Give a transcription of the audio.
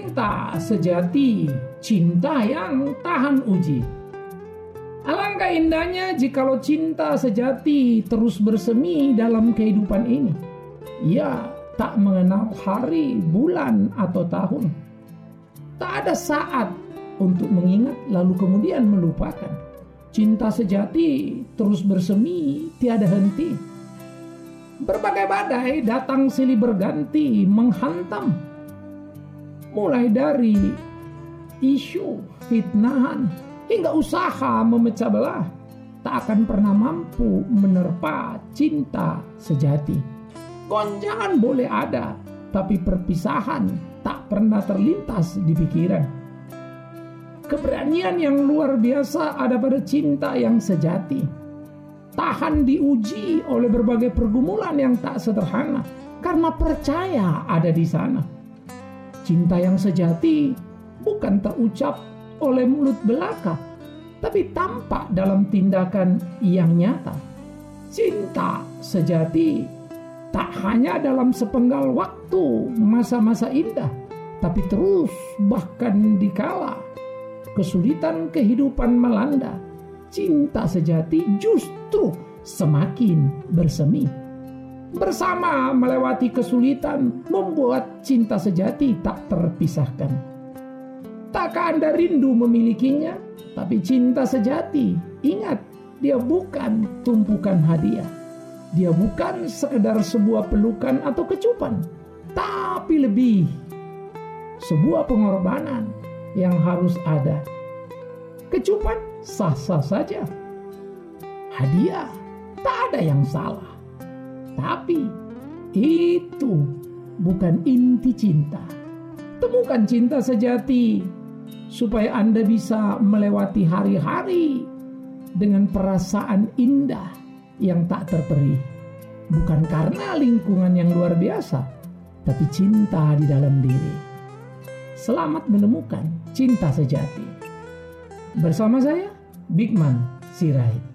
Cinta sejati, cinta yang tahan uji. Alangkah indahnya jikalau cinta sejati terus bersemi dalam kehidupan ini. Ia tak mengenal hari, bulan, atau tahun. Tak ada saat untuk mengingat lalu kemudian melupakan. Cinta sejati terus bersemi tiada henti. Berbagai badai datang silih berganti menghantam. Mulai dari isu, fitnahan, hingga usaha memecah belah, tak akan pernah mampu menerpa cinta sejati. Gonjangan boleh ada, tapi perpisahan tak pernah terlintas di pikiran. Keberanian yang luar biasa ada pada cinta yang sejati. Tahan diuji oleh berbagai pergumulan yang tak sederhana, karena percaya ada di sana. Cinta yang sejati bukan terucap oleh mulut belaka, tapi tampak dalam tindakan yang nyata. Cinta sejati tak hanya dalam sepenggal waktu masa-masa indah, tapi terus bahkan dikala kesulitan kehidupan melanda, cinta sejati justru semakin bersemi. Bersama melewati kesulitan membuat cinta sejati tak terpisahkan. Takkah Anda rindu memilikinya? Tapi cinta sejati, ingat, dia bukan tumpukan hadiah. Dia bukan sekedar sebuah pelukan atau kecupan, tapi lebih sebuah pengorbanan yang harus ada. Kecupan sah-sah saja. Hadiah tak ada yang salah. Tapi itu bukan inti cinta. Temukan cinta sejati supaya Anda bisa melewati hari-hari dengan perasaan indah yang tak terperih. Bukan karena lingkungan yang luar biasa, tapi cinta di dalam diri. Selamat menemukan cinta sejati. Bersama saya, Bigman Sirait.